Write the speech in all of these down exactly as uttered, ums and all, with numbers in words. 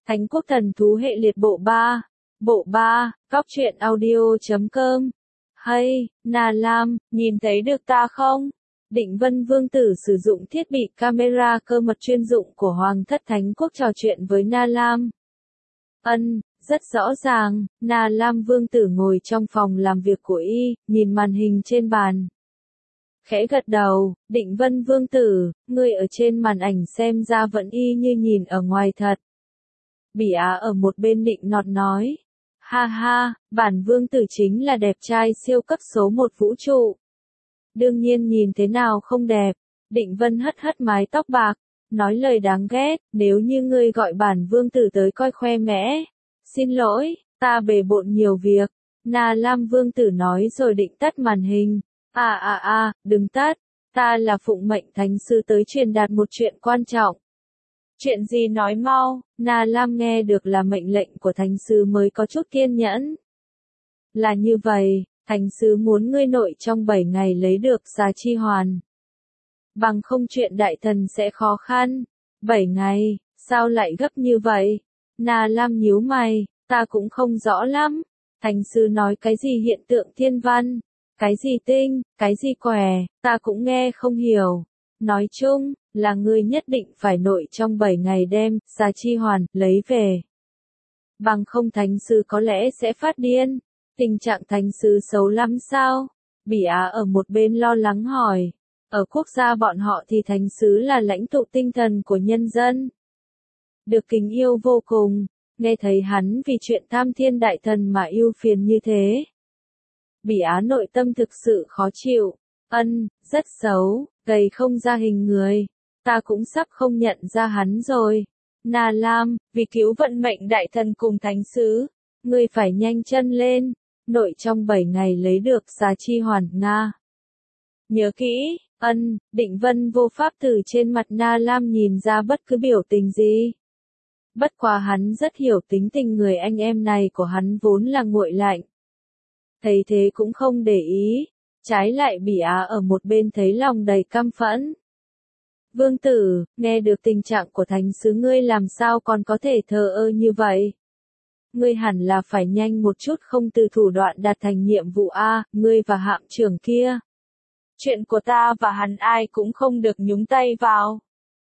Thánh quốc thần thú hệ liệt bộ ba. Bộ ba, Cóc truyện audio chấm com. Hay, Na Lam, nhìn thấy được ta không? Định Vân Vương tử sử dụng thiết bị camera cơ mật chuyên dụng của Hoàng thất Thánh quốc trò chuyện với Na Lam. Ân, rất rõ ràng, Na Lam Vương tử ngồi trong phòng làm việc của y, nhìn màn hình trên bàn. Khẽ gật đầu, Định Vân Vương tử, ngươi ở trên màn ảnh xem ra vẫn y như nhìn ở ngoài thật. Bỉ Á ở một bên định nọt nói. Ha ha, bản vương tử chính là đẹp trai siêu cấp số một vũ trụ. Đương nhiên nhìn thế nào không đẹp. Định Vân hất hất mái tóc bạc, nói lời đáng ghét, nếu như ngươi gọi bản vương tử tới coi khoe mẽ. Xin lỗi, ta bề bộn nhiều việc. Na Lam Vương tử nói rồi định tắt màn hình. À à à, đừng tắt, ta là phụng mệnh thánh sư tới truyền đạt một chuyện quan trọng. Chuyện gì nói mau, Na Lam nghe được là mệnh lệnh của thánh sư mới có chút kiên nhẫn. Là như vậy, thánh sư muốn ngươi nội trong bảy ngày lấy được xà chi hoàn. Bằng không chuyện đại thần sẽ khó khăn. bảy ngày, sao lại gấp như vậy? Na Lam nhíu mày, ta cũng không rõ lắm. Thánh sư nói cái gì hiện tượng thiên văn, cái gì tinh, cái gì quẻ, ta cũng nghe không hiểu. Nói chung, là ngươi nhất định phải nội trong bảy ngày đem, xà chi hoàn, lấy về. Bằng không thánh sư có lẽ sẽ phát điên. Tình trạng thánh sư xấu lắm sao? Bỉ Á ở một bên lo lắng hỏi. Ở quốc gia bọn họ thì thánh sứ là lãnh tụ tinh thần của nhân dân. Được kính yêu vô cùng, nghe thấy hắn vì chuyện tham thiên đại thần mà yêu phiền như thế. Bỉ Á nội tâm thực sự khó chịu. Ân, rất xấu, gầy không ra hình người. Ta cũng sắp không nhận ra hắn rồi. Na Lam, vì cứu vận mệnh đại thần cùng thánh sứ, ngươi phải nhanh chân lên, nội trong bảy ngày lấy được xà chi hoàn, Nga. Nhớ kỹ, ân, Định Vân vô pháp từ trên mặt Na Lam nhìn ra bất cứ biểu tình gì. Bất quá hắn rất hiểu tính tình người anh em này của hắn vốn là nguội lạnh. Thấy thế cũng không để ý, trái lại Bỉ Á ở một bên thấy lòng đầy căm phẫn. Vương tử, nghe được tình trạng của thánh sứ ngươi làm sao còn có thể thờ ơ như vậy? Ngươi hẳn là phải nhanh một chút không từ thủ đoạn đạt thành nhiệm vụ A, ngươi và hạm trưởng kia. Chuyện của ta và hắn ai cũng không được nhúng tay vào.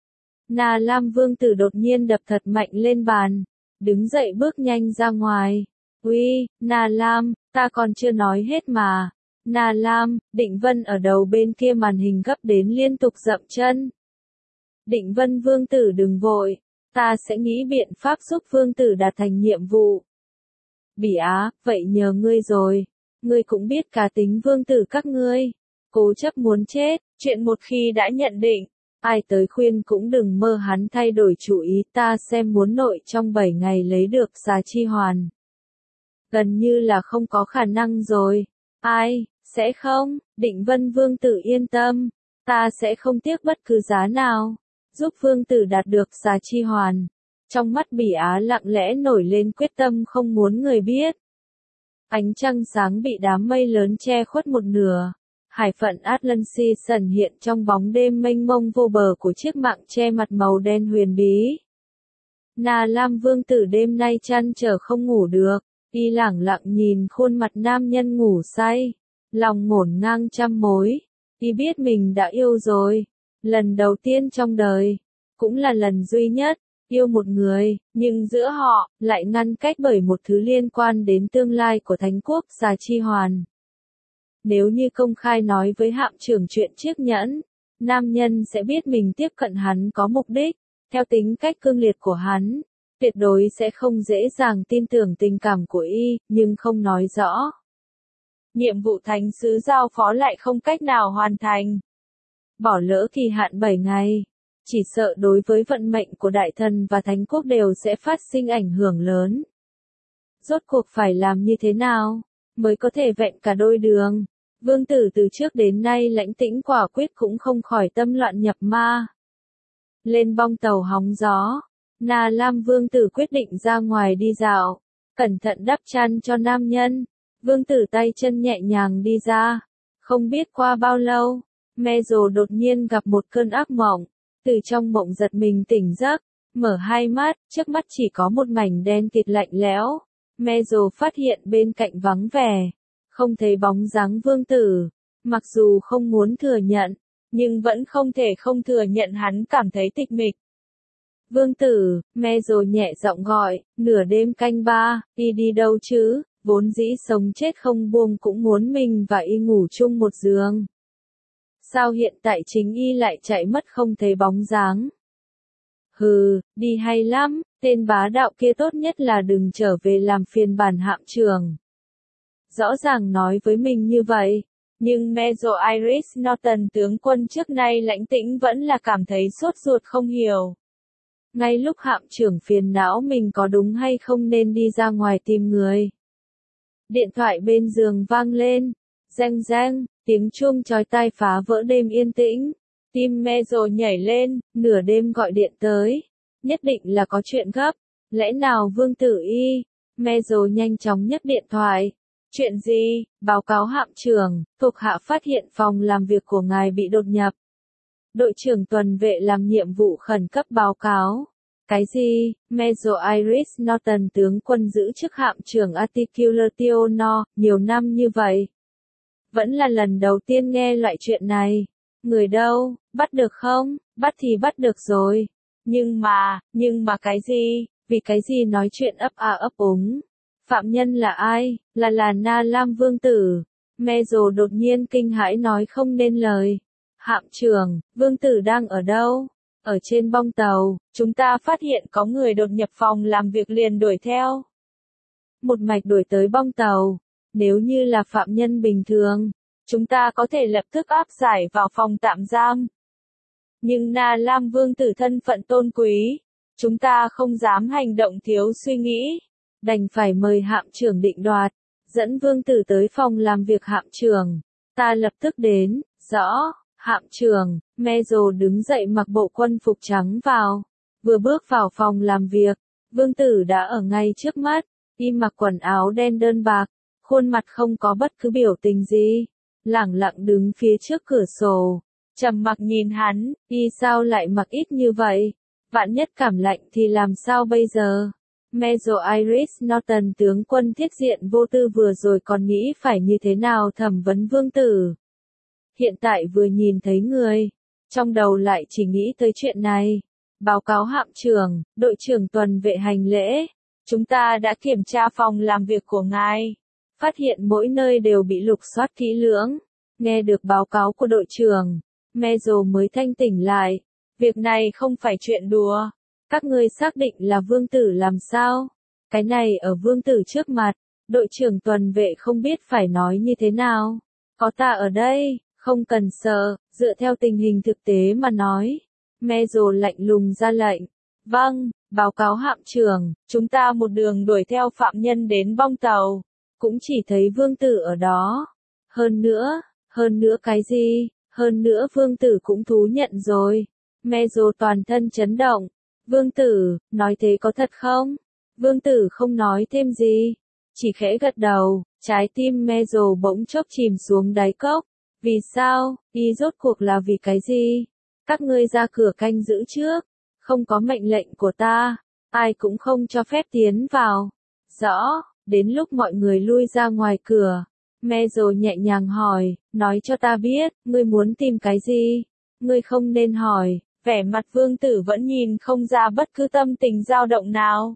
Na Lam Vương tử đột nhiên đập thật mạnh lên bàn, đứng dậy bước nhanh ra ngoài. Uy, Na Lam, ta còn chưa nói hết mà. Na Lam, Định Vân ở đầu bên kia màn hình gấp đến liên tục dậm chân. Định Vân Vương tử đừng vội, ta sẽ nghĩ biện pháp giúp Vương tử đạt thành nhiệm vụ. Bỉ Á, vậy nhờ ngươi rồi, ngươi cũng biết cá tính Vương tử các ngươi, cố chấp muốn chết, chuyện một khi đã nhận định, ai tới khuyên cũng đừng mơ hắn thay đổi chủ ý, ta xem muốn nội trong bảy ngày lấy được xà chi hoàn. Gần như là không có khả năng rồi. Ai, sẽ không, Định Vân Vương tử yên tâm, ta sẽ không tiếc bất cứ giá nào, giúp Vương tử đạt được xà chi hoàn. Trong mắt Bỉ Á lặng lẽ nổi lên quyết tâm không muốn người biết. Ánh trăng sáng bị đám mây lớn che khuất một nửa. Hải phận Atlantis ẩn hiện trong bóng đêm mênh mông vô bờ của chiếc mạng che mặt màu đen huyền bí. Na Lam Vương tử đêm nay chăn trở không ngủ được, y lẳng lặng nhìn khuôn mặt nam nhân ngủ say, lòng ngổn ngang trăm mối. Y biết mình đã yêu rồi, lần đầu tiên trong đời, cũng là lần duy nhất, yêu một người, nhưng giữa họ, lại ngăn cách bởi một thứ liên quan đến tương lai của Thánh quốc xà chi hoàn. Nếu như công khai nói với hạm trưởng chuyện chiếc nhẫn, nam nhân sẽ biết mình tiếp cận hắn có mục đích, theo tính cách cương liệt của hắn, tuyệt đối sẽ không dễ dàng tin tưởng tình cảm của y, nhưng không nói rõ. Nhiệm vụ thánh sứ giao phó lại không cách nào hoàn thành. Bỏ lỡ kỳ hạn bảy ngày, chỉ sợ đối với vận mệnh của đại thần và thánh quốc đều sẽ phát sinh ảnh hưởng lớn. Rốt cuộc phải làm như thế nào, mới có thể vẹn cả đôi đường? Vương tử từ trước đến nay lãnh tĩnh quả quyết cũng không khỏi tâm loạn nhập ma. Lên bong tàu hóng gió, Na Lam Vương tử quyết định ra ngoài đi dạo, cẩn thận đắp chăn cho nam nhân. Vương tử tay chân nhẹ nhàng đi ra. Không biết qua bao lâu, Mê Dồ đột nhiên gặp một cơn ác mộng. Từ trong mộng giật mình tỉnh giấc, mở hai mắt, trước mắt chỉ có một mảnh đen kịt lạnh lẽo. Mezo phát hiện bên cạnh vắng vẻ, không thấy bóng dáng vương tử. Mặc dù không muốn thừa nhận, nhưng vẫn không thể không thừa nhận hắn cảm thấy tịch mịch. Vương tử, Mezo nhẹ giọng gọi, nửa đêm canh ba, y đi đâu chứ, vốn dĩ sống chết không buông cũng muốn mình và y ngủ chung một giường. Sao hiện tại chính y lại chạy mất không thấy bóng dáng? Hừ, đi hay lắm, tên bá đạo kia tốt nhất là đừng trở về làm phiền bản hạm trưởng. Rõ ràng nói với mình như vậy, nhưng Mezo Iris Norton tướng quân trước nay lãnh tĩnh vẫn là cảm thấy sốt ruột không hiểu. Ngay lúc hạm trưởng phiền não mình có đúng hay không nên đi ra ngoài tìm người. Điện thoại bên giường vang lên, reng reng, tiếng chuông chói tai phá vỡ đêm yên tĩnh. Tim Mezo nhảy lên, nửa đêm gọi điện tới. Nhất định là có chuyện gấp. Lẽ nào vương tử y? Mezo nhanh chóng nhấc điện thoại. Chuyện gì? Báo cáo hạm trưởng, thuộc hạ phát hiện phòng làm việc của ngài bị đột nhập. Đội trưởng tuần vệ làm nhiệm vụ khẩn cấp báo cáo. Cái gì? Mezo Iris Norton tướng quân giữ chức hạm trưởng Articulatio, nhiều năm như vậy. Vẫn là lần đầu tiên nghe loại chuyện này. Người đâu? Bắt được không? Bắt thì bắt được rồi. Nhưng mà, nhưng mà cái gì? Vì cái gì nói chuyện ấp a ấp úng? Phạm nhân là ai? Là là Na Lam vương tử. Mezo đột nhiên kinh hãi nói không nên lời. Hạm trưởng, vương tử đang ở đâu? Ở trên bong tàu, chúng ta phát hiện có người đột nhập phòng làm việc liền đuổi theo. Một mạch đuổi tới bong tàu. Nếu như là phạm nhân bình thường, chúng ta có thể lập tức áp giải vào phòng tạm giam. Nhưng Na Lam vương tử thân phận tôn quý, chúng ta không dám hành động thiếu suy nghĩ. Đành phải mời hạm trưởng định đoạt, dẫn vương tử tới phòng làm việc hạm trưởng. Ta lập tức đến, rõ, hạm trưởng. Mezo đứng dậy mặc bộ quân phục trắng vào. Vừa bước vào phòng làm việc, vương tử đã ở ngay trước mắt. Y mặc quần áo đen đơn bạc, khuôn mặt không có bất cứ biểu tình gì. Lẳng lặng đứng phía trước cửa sổ, trầm mặc nhìn hắn, y sao lại mặc ít như vậy? Vạn nhất cảm lạnh thì làm sao bây giờ? Mezo Iris Norton tướng quân thiết diện vô tư vừa rồi còn nghĩ phải như thế nào thẩm vấn vương tử. Hiện tại vừa nhìn thấy người, trong đầu lại chỉ nghĩ tới chuyện này. Báo cáo hạm trưởng, đội trưởng tuần vệ hành lễ. Chúng ta đã kiểm tra phòng làm việc của ngài. Phát hiện mỗi nơi đều bị lục soát kỹ lưỡng. Nghe được báo cáo của đội trưởng, Mezo mới thanh tỉnh lại. Việc này không phải chuyện đùa. Các ngươi xác định là vương tử làm sao? Cái này ở vương tử trước mặt, đội trưởng tuần vệ không biết phải nói như thế nào. Có ta ở đây, không cần sợ, dựa theo tình hình thực tế mà nói. Mezo lạnh lùng ra lệnh. Vâng, báo cáo hạm trưởng, chúng ta một đường đuổi theo phạm nhân đến bong tàu. Cũng chỉ thấy vương tử ở đó. Hơn nữa, hơn nữa cái gì? Hơn nữa vương tử cũng thú nhận rồi. Mezo toàn thân chấn động. Vương tử, nói thế có thật không? Vương tử không nói thêm gì. Chỉ khẽ gật đầu, trái tim Mezo bỗng chốc chìm xuống đáy cốc. Vì sao? Y rốt cuộc là vì cái gì? Các ngươi ra cửa canh giữ trước. Không có mệnh lệnh của ta. Ai cũng không cho phép tiến vào. Rõ, đến lúc mọi người lui ra ngoài cửa. Mezo nhẹ nhàng hỏi, nói cho ta biết, ngươi muốn tìm cái gì? Ngươi không nên hỏi. Vẻ mặt vương tử vẫn nhìn không ra bất cứ tâm tình dao động nào.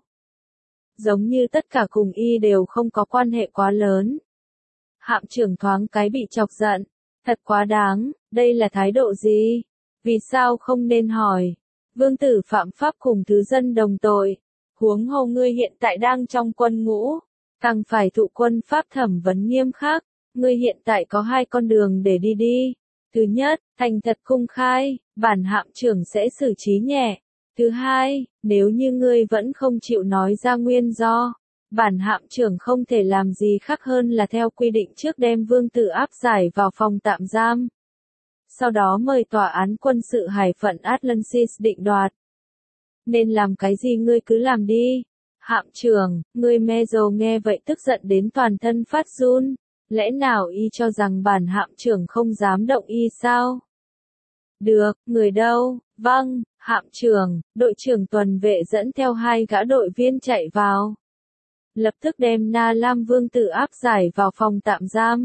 Giống như tất cả cùng y đều không có quan hệ quá lớn. Hạm trưởng thoáng cái bị chọc giận. Thật quá đáng, đây là thái độ gì? Vì sao không nên hỏi? Vương tử phạm pháp cùng thứ dân đồng tội. Huống hồ ngươi hiện tại đang trong quân ngũ. Càng phải thụ quân pháp thẩm vấn nghiêm khắc. Ngươi hiện tại có hai con đường để đi đi. Thứ nhất, thành thật công khai, bản hạm trưởng sẽ xử trí nhẹ. Thứ hai, nếu như ngươi vẫn không chịu nói ra nguyên do, bản hạm trưởng không thể làm gì khác hơn là theo quy định trước đem vương tử áp giải vào phòng tạm giam. Sau đó mời tòa án quân sự hải phận Atlantis định đoạt. Nên làm cái gì ngươi cứ làm đi. Hạm trưởng, ngươi Mezo nghe vậy tức giận đến toàn thân phát run. Lẽ nào y cho rằng bản hạm trưởng không dám động y sao? Được, người đâu? Vâng, hạm trưởng, đội trưởng tuần vệ dẫn theo hai gã đội viên chạy vào. Lập tức đem Na Lam Vương tử áp giải vào phòng tạm giam.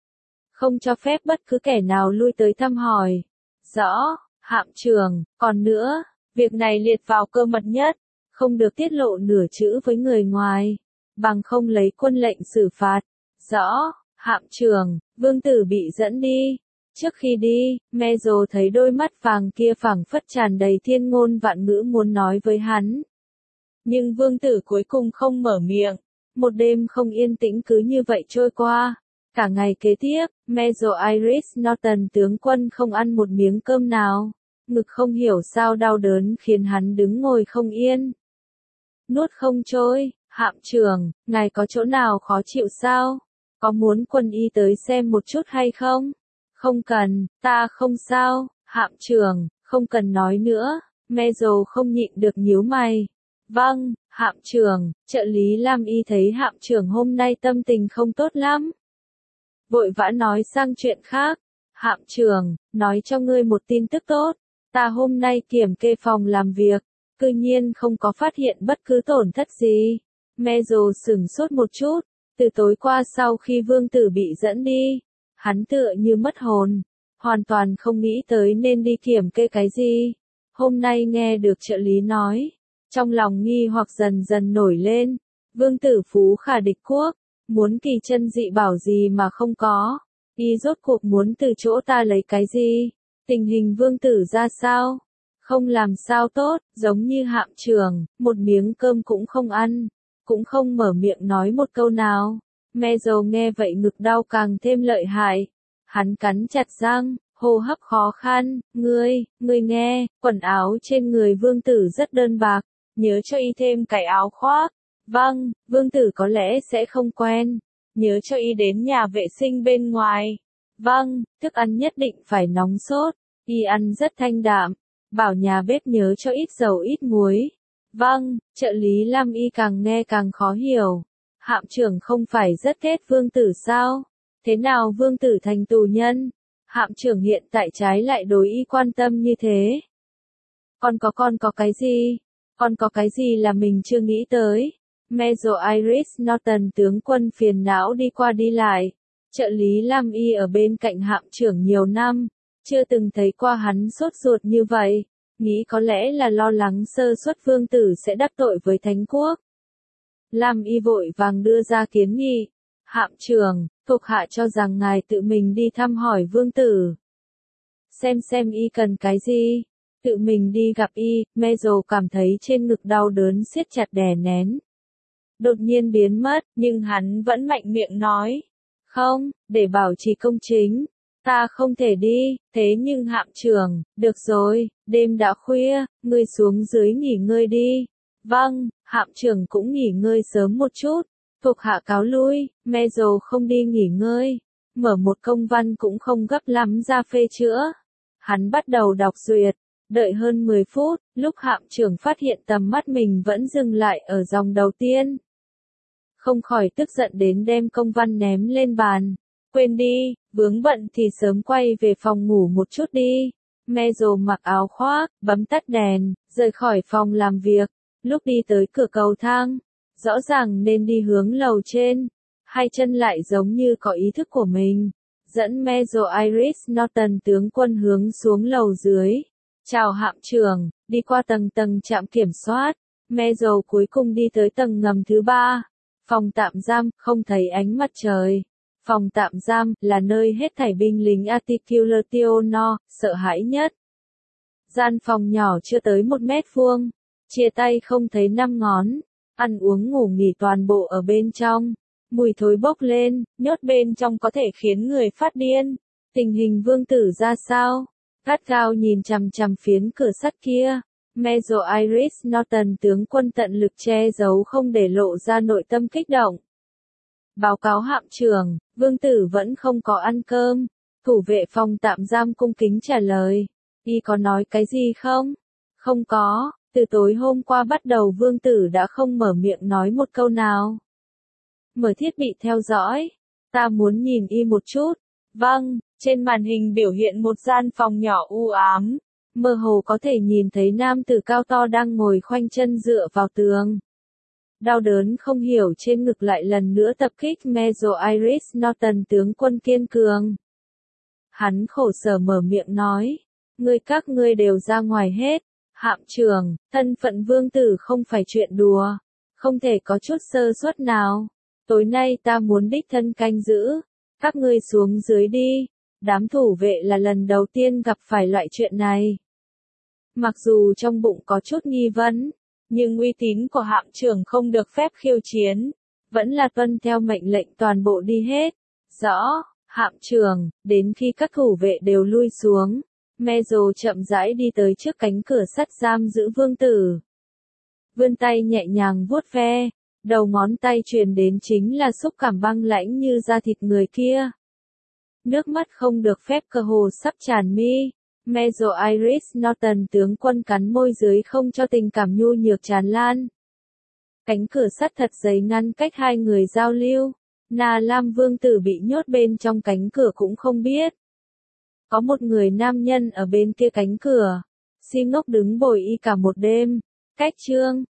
Không cho phép bất cứ kẻ nào lui tới thăm hỏi. Rõ, hạm trưởng, còn nữa, việc này liệt vào cơ mật nhất, không được tiết lộ nửa chữ với người ngoài, bằng không lấy quân lệnh xử phạt. Rõ, hạm trưởng, vương tử bị dẫn đi. Trước khi đi, Mezo thấy đôi mắt vàng kia phảng phất tràn đầy thiên ngôn vạn ngữ muốn nói với hắn. Nhưng vương tử cuối cùng không mở miệng. Một đêm không yên tĩnh cứ như vậy trôi qua. Cả ngày kế tiếp, Mezo Iris Norton tướng quân không ăn một miếng cơm nào. Ngực không hiểu sao đau đớn khiến hắn đứng ngồi không yên. Nuốt không trôi, hạm trưởng, ngài có chỗ nào khó chịu sao? Có muốn quân y tới xem một chút hay không? Không cần, ta không sao, hạm trưởng, không cần nói nữa. Mezo không nhịn được nhíu mày. Vâng, hạm trưởng, trợ lý Lam Y thấy hạm trưởng hôm nay tâm tình không tốt lắm. Vội vã nói sang chuyện khác. Hạm trưởng, nói cho ngươi một tin tức tốt. Ta hôm nay kiểm kê phòng làm việc, cư nhiên không có phát hiện bất cứ tổn thất gì. Mezo sửng sốt một chút. Từ tối qua sau khi vương tử bị dẫn đi, hắn tựa như mất hồn, hoàn toàn không nghĩ tới nên đi kiểm kê cái gì. Hôm nay nghe được trợ lý nói, trong lòng nghi hoặc dần dần nổi lên. Vương tử phú khả địch quốc, muốn kỳ chân dị bảo gì mà không có. Y rốt cuộc muốn từ chỗ ta lấy cái gì? Tình hình vương tử ra sao? Không làm sao tốt, giống như hạm trưởng, một miếng cơm cũng không ăn, cũng không mở miệng nói một câu nào. Mezo nghe vậy ngực đau càng thêm lợi hại. Hắn cắn chặt răng, hô hấp khó khăn. Ngươi, ngươi nghe, quần áo trên người vương tử rất đơn bạc, nhớ cho y thêm cái áo khoác. Vâng, vương tử có lẽ sẽ không quen. Nhớ cho y đến nhà vệ sinh bên ngoài. Vâng, thức ăn nhất định phải nóng sốt. Y ăn rất thanh đạm. Bảo nhà bếp nhớ cho ít dầu ít muối. Vâng, trợ lý Lam Y càng nghe càng khó hiểu. Hạm trưởng không phải rất ghét vương tử sao? Thế nào vương tử thành tù nhân? Hạm trưởng hiện tại trái lại đối y quan tâm như thế. Còn có con có cái gì? Còn có cái gì là mình chưa nghĩ tới? Mezo Iris Norton tướng quân phiền não đi qua đi lại. Trợ lý Lam Y ở bên cạnh hạm trưởng nhiều năm, chưa từng thấy qua hắn sốt ruột như vậy. Nghĩ có lẽ là lo lắng sơ suất vương tử sẽ đắc tội với Thánh quốc. Lam Y vội vàng đưa ra kiến nghị. Hạm trưởng, thuộc hạ cho rằng ngài tự mình đi thăm hỏi vương tử. Xem xem y cần cái gì. Tự mình đi gặp y. Mezo cảm thấy trên ngực đau đớn siết chặt đè nén. Đột nhiên biến mất, nhưng hắn vẫn mạnh miệng nói. Không, để bảo trì công chính. Ta không thể đi, thế nhưng hạm trưởng, được rồi, đêm đã khuya, ngươi xuống dưới nghỉ ngơi đi. Vâng, hạm trưởng cũng nghỉ ngơi sớm một chút. Thuộc hạ cáo lui. Mezo không đi nghỉ ngơi. Mở một công văn cũng không gấp lắm ra phê chữa. Hắn bắt đầu đọc duyệt. Đợi hơn mười phút, lúc hạm trưởng phát hiện tầm mắt mình vẫn dừng lại ở dòng đầu tiên. Không khỏi tức giận đến đem công văn ném lên bàn. Quên đi, vướng bận thì sớm quay về phòng ngủ một chút đi. Mezo mặc áo khoác, bấm tắt đèn, rời khỏi phòng làm việc. Lúc đi tới cửa cầu thang, rõ ràng nên đi hướng lầu trên. Hai chân lại giống như có ý thức của mình. Dẫn Mezo Iris Norton tướng quân hướng xuống lầu dưới. Chào hạm trưởng, đi qua tầng tầng trạm kiểm soát. Mezo cuối cùng đi tới tầng ngầm thứ ba. Phòng tạm giam, không thấy ánh mặt trời. Phòng tạm giam là nơi hết thảy binh lính Articulatio sợ hãi nhất. Gian phòng nhỏ chưa tới một mét vuông, chia tay không thấy năm ngón, ăn uống ngủ nghỉ toàn bộ ở bên trong. Mùi thối bốc lên, nhốt bên trong có thể khiến người phát điên. Tình hình vương tử ra sao? Gắt gao nhìn chằm chằm phiến cửa sắt kia. Mezo Iris Norton tướng quân tận lực che giấu không để lộ ra nội tâm kích động. Báo cáo hạm trưởng, vương tử vẫn không có ăn cơm. Thủ vệ phòng tạm giam cung kính trả lời. Y có nói cái gì không? Không có, từ tối hôm qua bắt đầu vương tử đã không mở miệng nói một câu nào. Mở thiết bị theo dõi. Ta muốn nhìn y một chút. Vâng, trên màn hình biểu hiện một gian phòng nhỏ u ám. mơ hồ có thể nhìn thấy nam tử cao to đang ngồi khoanh chân dựa vào tường. Đau đớn không hiểu trên ngực lại lần nữa tập kích Major Iris Norton tướng quân kiên cường. Hắn khổ sở mở miệng nói, ngươi các ngươi đều ra ngoài hết, hạm trưởng, thân phận vương tử không phải chuyện đùa, không thể có chút sơ suất nào. Tối nay ta muốn đích thân canh giữ, các ngươi xuống dưới đi, đám thủ vệ là lần đầu tiên gặp phải loại chuyện này. Mặc dù trong bụng có chút nghi vấn, nhưng uy tín của hạm trưởng không được phép khiêu chiến, vẫn là tuân theo mệnh lệnh toàn bộ đi hết. Rõ, hạm trưởng, đến khi các thủ vệ đều lui xuống, Mezo chậm rãi đi tới trước cánh cửa sắt giam giữ vương tử. Vươn tay nhẹ nhàng vuốt ve, đầu ngón tay truyền đến chính là xúc cảm băng lãnh như da thịt người kia. Nước mắt không được phép cơ hồ sắp tràn mi. Major Iris Norton tướng quân cắn môi dưới không cho tình cảm nhu nhược tràn lan. Cánh cửa sắt thật dày ngăn cách hai người giao lưu. Na Lam vương tử bị nhốt bên trong cánh cửa cũng không biết. Có một người nam nhân ở bên kia cánh cửa. Si ngốc đứng bồi y cả một đêm. Cách chương.